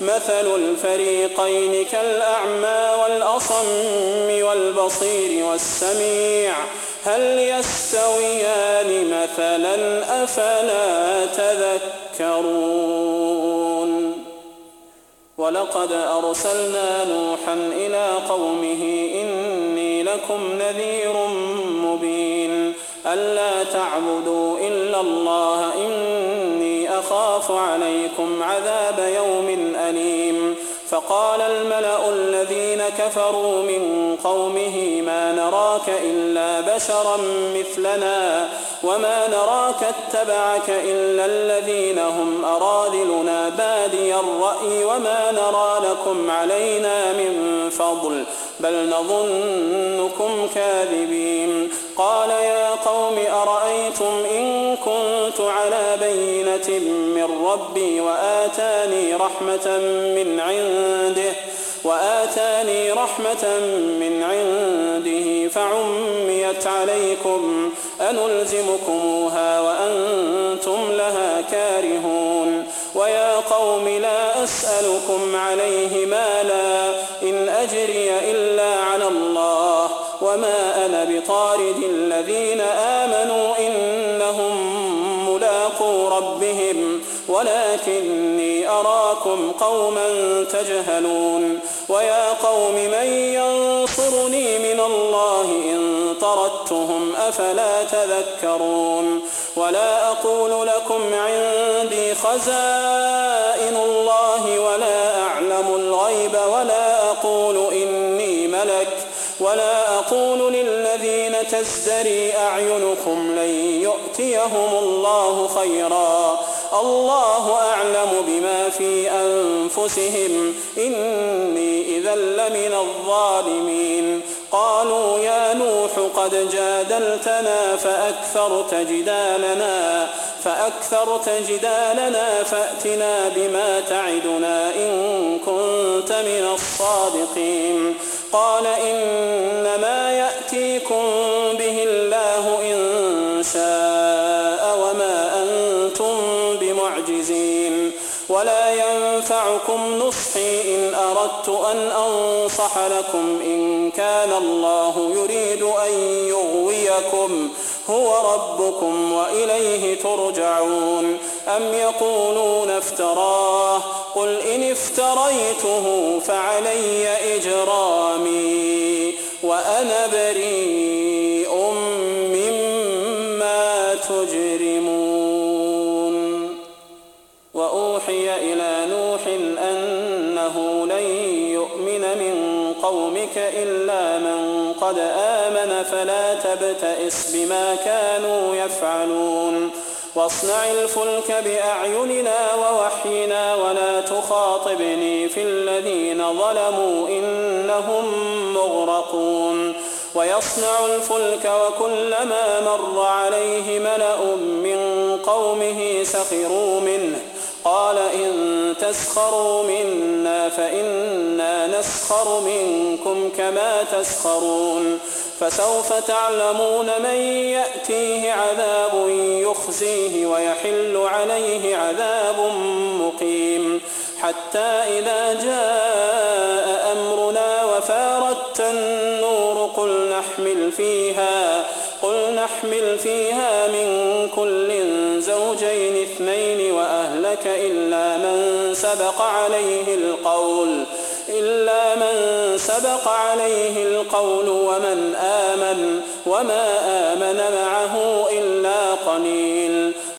مثل الفريقين كالأعمى والأصم والبصير والسميع هل يستويان مثلا أفلا تذكرون ولقد أرسلنا نوحا إلى قومه إني لكم نذير مبين ألا تعبدوا إلا الله إني أخاف عليكم عذاب يوم أليم فقال الملأ الذين كفروا من قومه ما نراك إلا بشرا مثلنا وما نراك اتبعك إلا الذين هم أراذلنا بادي الرأي وما نرى لكم علينا من فضل بل نظنكم كاذبين قال يا قوم أرأيتم إن كنت على بينة من ربي وآتاني رحمة من عنده فعميت عليكم أنلزمكموها وأنتم لها كارهون ويا قوم لا أسألكم عليه مالا إن أجري إلا على الله وما أنا بطارد الذين آمنوا إنهم ملاقو ربهم ولكني أراكم قوما تجهلون ويا قوم من ينصرني من الله إن طردتهم أفلا تذكرون ولا أقول لكم عندي خزائن الله ولا أعلم الغيب ولا أقول إني ملك ولا أقول للذين تزدري أعينكم لن يؤتيهم الله خيرا الله أعلم بما في أنفسهم إني إذا لمن الظالمين قالوا يا نوح قد جادلتنا فأكثرت جدالنا فأتنا بما تعدنا إن كنت من الصادقين قال إنما يأتيكم به الله إن شاء وما أنتم بمعجزين ولا ينفعكم نصحي إن أردت أن أنصح لكم إن كان الله يريد أن يغويكم هو ربكم وإليه ترجعون أم يقولون افتراه قل إن افتريته فعلي إجرامي وأنا بريء مما تجرمون وأوحي إلى نوح أنه لن يؤمن من قومك إلا من قد آمن فلا تبتئس بما كانوا يفعلون واصنع الفلك بأعيننا ووحينا ولا تخاطبني في الذين ظلموا إنهم مغرقون ويصنع الفلك وكلما مر عليه ملأ من قومه سخروا منه قال إن تسخروا منا فإنا نسخر منكم كما تسخرون فسوف تعلمون من يأتيه عذاب يخزيه ويحل عليه عذاب مقيم حتى إذا جاء أمرنا وفارت النور قل نحمل فيها من كل زوجين اثنين وأهلك إلا من سبق عليه القول ومن آمن وما آمن معه إلا قليل